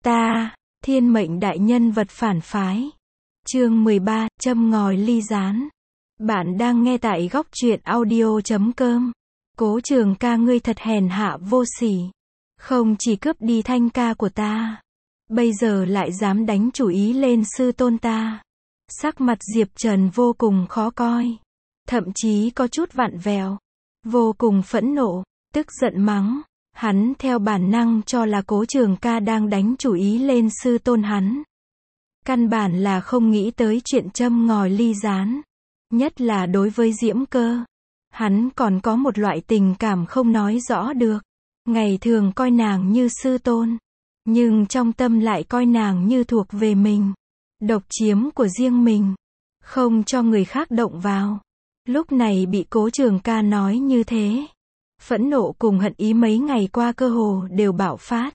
Ta, thiên mệnh đại nhân vật phản phái. Chương 13, châm ngòi ly gián. Bạn đang nghe tại góc truyện audio.com. Cố Trường Ca, ngươi thật hèn hạ vô sỉ. Không chỉ cướp đi thanh ca của ta, bây giờ lại dám đánh chủ ý lên sư tôn ta. Sắc mặt Diệp Trần vô cùng khó coi, thậm chí có chút vặn vẹo, vô cùng phẫn nộ, tức giận mắng. Hắn theo bản năng cho là Cố Trường Ca đang đánh chủ ý lên sư tôn hắn. Căn bản là không nghĩ tới chuyện châm ngòi ly gián. Nhất là đối với Diễm Cơ. Hắn còn có một loại tình cảm không nói rõ được. Ngày thường coi nàng như sư tôn, nhưng trong tâm lại coi nàng như thuộc về mình. Độc chiếm của riêng mình, không cho người khác động vào. Lúc này bị Cố Trường Ca nói như thế, phẫn nộ cùng hận ý mấy ngày qua cơ hồ đều bạo phát.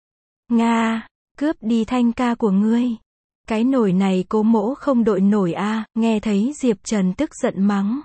Nga, cướp đi thanh ca của ngươi. Cái nổi này Cố mỗ không đội nổi a. Nghe thấy Diệp Trần tức giận mắng,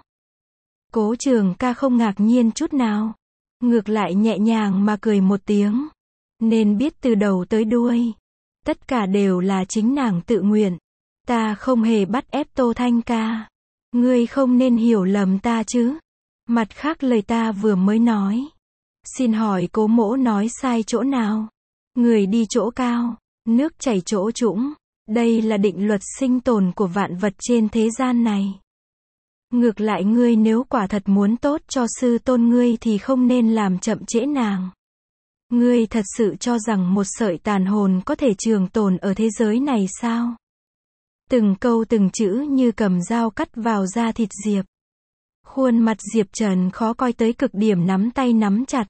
Cố Trường Ca không ngạc nhiên chút nào, ngược lại nhẹ nhàng mà cười một tiếng. Nên biết từ đầu tới đuôi, tất cả đều là chính nàng tự nguyện. Ta không hề bắt ép Tô Thanh ca. Ngươi không nên hiểu lầm ta chứ. Mặt khác lời ta vừa mới nói, xin hỏi Cố mỗ nói sai chỗ nào? Người đi chỗ cao, nước chảy chỗ trũng. Đây là định luật sinh tồn của vạn vật trên thế gian này. Ngược lại ngươi nếu quả thật muốn tốt cho sư tôn ngươi thì không nên làm chậm trễ nàng. Ngươi thật sự cho rằng một sợi tàn hồn có thể trường tồn ở thế giới này sao? Từng câu từng chữ như cầm dao cắt vào da thịt Diệp. Khuôn mặt Diệp Trần khó coi tới cực điểm, nắm tay nắm chặt.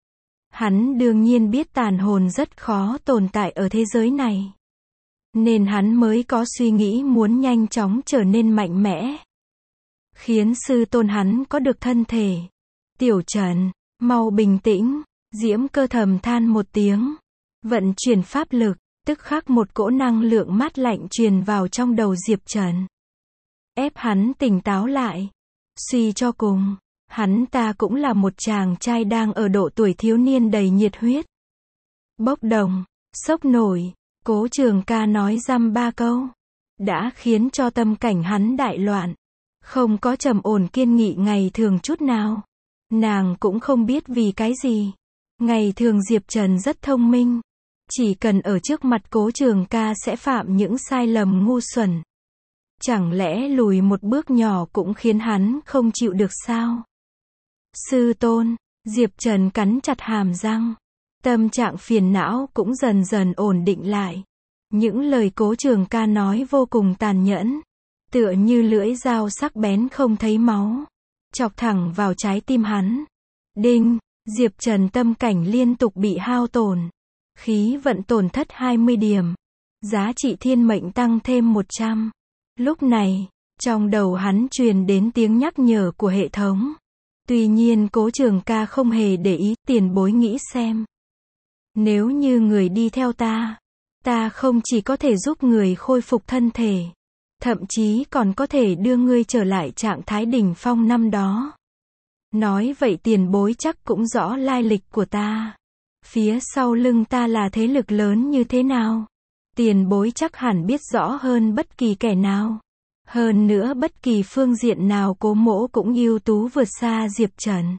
Hắn đương nhiên biết tàn hồn rất khó tồn tại ở thế giới này, nên hắn mới có suy nghĩ muốn nhanh chóng trở nên mạnh mẽ, khiến sư tôn hắn có được thân thể. Tiểu Trần, mau bình tĩnh. Diễm Cơ thầm than một tiếng, vận chuyển pháp lực, tức khắc một cỗ năng lượng mát lạnh truyền vào trong đầu Diệp Trần, ép hắn tỉnh táo lại. Suy cho cùng, hắn ta cũng là một chàng trai đang ở độ tuổi thiếu niên đầy nhiệt huyết, bốc đồng, sốc nổi. Cố Trường Ca nói dăm ba câu, đã khiến cho tâm cảnh hắn đại loạn, không có trầm ổn kiên nghị ngày thường chút nào. Nàng cũng không biết vì cái gì. Ngày thường Diệp Trần rất thông minh, chỉ cần ở trước mặt Cố Trường Ca sẽ phạm những sai lầm ngu xuẩn. Chẳng lẽ lùi một bước nhỏ cũng khiến hắn không chịu được sao? Sư tôn, Diệp Trần cắn chặt hàm răng. Tâm trạng phiền não cũng dần dần ổn định lại. Những lời Cố Trường Ca nói vô cùng tàn nhẫn, tựa như lưỡi dao sắc bén không thấy máu, chọc thẳng vào trái tim hắn. Đinh, Diệp Trần tâm cảnh liên tục bị hao tổn, khí vận tổn thất 20 điểm, giá trị thiên mệnh tăng thêm 100. Lúc này, trong đầu hắn truyền đến tiếng nhắc nhở của hệ thống. Tuy nhiên Cố Trường Ca không hề để ý. Tiền bối nghĩ xem, nếu như người đi theo ta, ta không chỉ có thể giúp người khôi phục thân thể, thậm chí còn có thể đưa ngươi trở lại trạng thái đỉnh phong năm đó. Nói vậy tiền bối chắc cũng rõ lai lịch của ta. Phía sau lưng ta là thế lực lớn như thế nào. Tiền bối chắc hẳn biết rõ hơn bất kỳ kẻ nào. Hơn nữa bất kỳ phương diện nào Cố mỗ cũng ưu tú vượt xa Diệp Trần.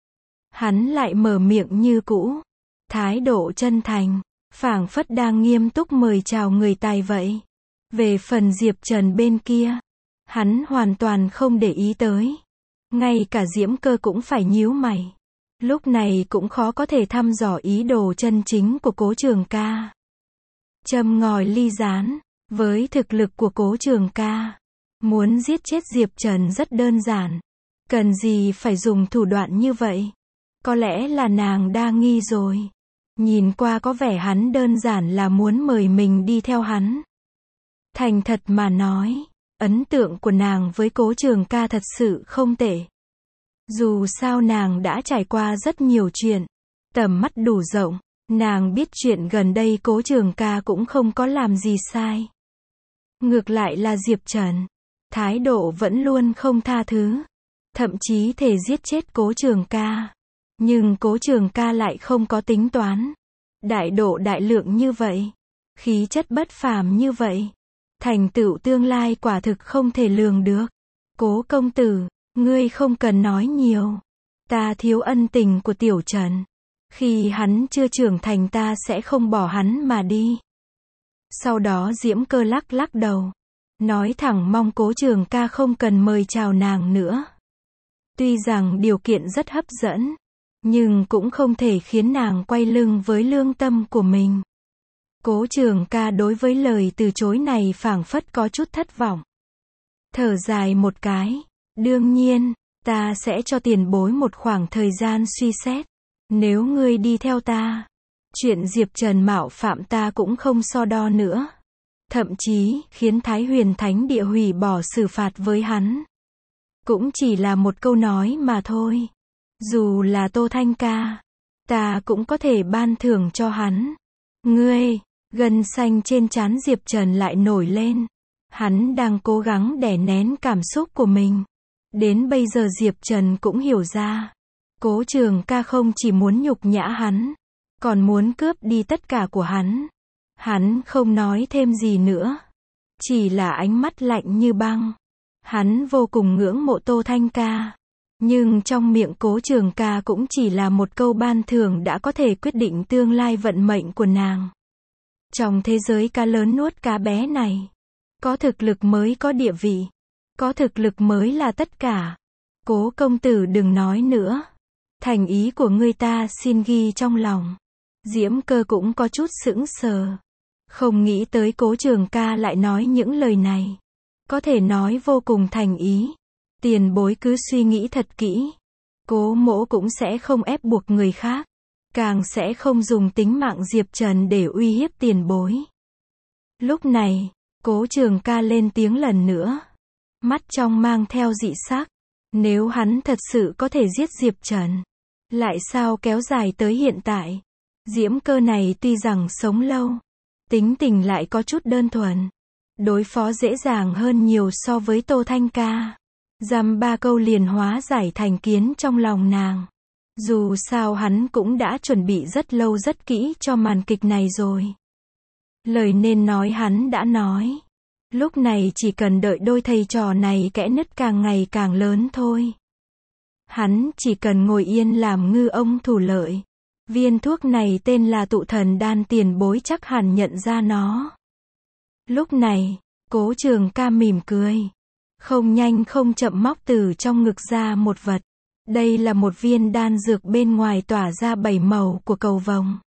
Hắn lại mở miệng như cũ, thái độ chân thành, phảng phất đang nghiêm túc mời chào người tài vậy. Về phần Diệp Trần bên kia, hắn hoàn toàn không để ý tới. Ngay cả Diễm Cơ cũng phải nhíu mày. Lúc này cũng khó có thể thăm dò ý đồ chân chính của Cố Trường Ca. Châm ngòi ly gián. Với thực lực của Cố Trường Ca, muốn giết chết Diệp Trần rất đơn giản. Cần gì phải dùng thủ đoạn như vậy? Có lẽ là nàng đa nghi rồi. Nhìn qua có vẻ hắn đơn giản là muốn mời mình đi theo hắn. Thành thật mà nói, ấn tượng của nàng với Cố Trường Ca thật sự không tệ. Dù sao nàng đã trải qua rất nhiều chuyện, tầm mắt đủ rộng, nàng biết chuyện gần đây Cố Trường Ca cũng không có làm gì sai. Ngược lại là Diệp Trần, thái độ vẫn luôn không tha thứ, thậm chí thể giết chết Cố Trường Ca. Nhưng Cố Trường Ca lại không có tính toán đại độ đại lượng như vậy. Khí chất bất phàm như vậy. Thành tựu tương lai quả thực không thể lường được. Cố công tử, ngươi không cần nói nhiều. Ta thiếu ân tình của Tiểu Trần. Khi hắn chưa trưởng thành ta sẽ không bỏ hắn mà đi. Sau đó Diễm Cơ lắc lắc đầu. Nói thẳng mong Cố Trường ca không cần mời chào nàng nữa. Tuy rằng điều kiện rất hấp dẫn, nhưng cũng không thể khiến nàng quay lưng với lương tâm của mình. Cố Trường ca đối với lời từ chối này phảng phất có chút thất vọng. Thở dài một cái. Đương nhiên, ta sẽ cho tiền bối một khoảng thời gian suy xét. Nếu ngươi đi theo ta, chuyện Diệp Trần mạo phạm ta cũng không so đo nữa. Thậm chí, khiến Thái Huyền Thánh Địa hủy bỏ xử phạt với hắn. Cũng chỉ là một câu nói mà thôi. Dù là Tô Thanh ca, ta cũng có thể ban thưởng cho hắn. Ngươi, gân xanh trên trán Diệp Trần lại nổi lên. Hắn đang cố gắng đè nén cảm xúc của mình. Đến bây giờ Diệp Trần cũng hiểu ra. Cố Trường ca không chỉ muốn nhục nhã hắn, còn muốn cướp đi tất cả của hắn. Hắn không nói thêm gì nữa. Chỉ là ánh mắt lạnh như băng. Hắn vô cùng ngưỡng mộ Tô Thanh ca. Nhưng trong miệng Cố Trường ca cũng chỉ là một câu ban thưởng đã có thể quyết định tương lai vận mệnh của nàng. Trong thế giới cá lớn nuốt cá bé này, có thực lực mới có địa vị. Có thực lực mới là tất cả. Cố công tử đừng nói nữa. Thành ý của ngươi ta xin ghi trong lòng. Diễm Cơ cũng có chút sững sờ. Không nghĩ tới Cố Trường ca lại nói những lời này. Có thể nói vô cùng thành ý. Tiền bối cứ suy nghĩ thật kỹ. Cố mỗ cũng sẽ không ép buộc người khác. Càng sẽ không dùng tính mạng Diệp Trần để uy hiếp tiền bối. Lúc này, Cố Trường ca lên tiếng lần nữa. Mắt trong mang theo dị sắc. Nếu hắn thật sự có thể giết Diệp Trần, lại sao kéo dài tới hiện tại? Diễm Cơ này tuy rằng sống lâu, tính tình lại có chút đơn thuần. Đối phó dễ dàng hơn nhiều so với Tô Thanh ca. Dăm ba câu liền hóa giải thành kiến trong lòng nàng. Dù sao hắn cũng đã chuẩn bị rất lâu rất kỹ cho màn kịch này rồi. Lời nên nói hắn đã nói. Lúc này chỉ cần đợi đôi thầy trò này kẽ nứt càng ngày càng lớn thôi. Hắn chỉ cần ngồi yên làm ngư ông thủ lợi. Viên thuốc này tên là Tụ Thần Đan, tiền bối chắc hẳn nhận ra nó. Lúc này, Cố Trường ca mỉm cười. Không nhanh không chậm móc từ trong ngực ra một vật. Đây là một viên đan dược bên ngoài tỏa ra 7 màu của cầu vồng.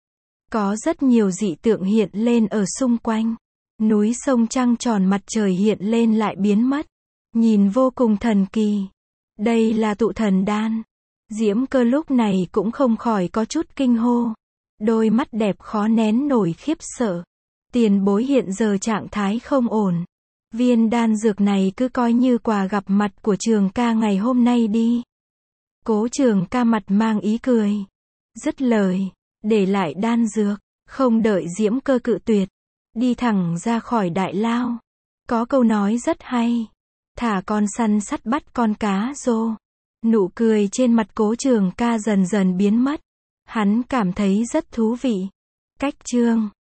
Có rất nhiều dị tượng hiện lên ở xung quanh. Núi sông trăng tròn mặt trời hiện lên lại biến mất. Nhìn vô cùng thần kỳ. Đây là Tụ Thần Đan. Diễm Cơ lúc này cũng không khỏi có chút kinh hô. Đôi mắt đẹp khó nén nổi khiếp sợ. Tiền bối hiện giờ trạng thái không ổn. Viên đan dược này cứ coi như quà gặp mặt của Trường ca ngày hôm nay đi. Cố Trường ca mặt mang ý cười. Dứt lời, để lại đan dược, không đợi Diễm Cơ cự tuyệt. Đi thẳng ra khỏi đại lao. Có câu nói rất hay. Thả con săn sắt bắt con cá rô. Nụ cười trên mặt Cố Trường ca dần dần biến mất. Hắn cảm thấy rất thú vị. Cách chương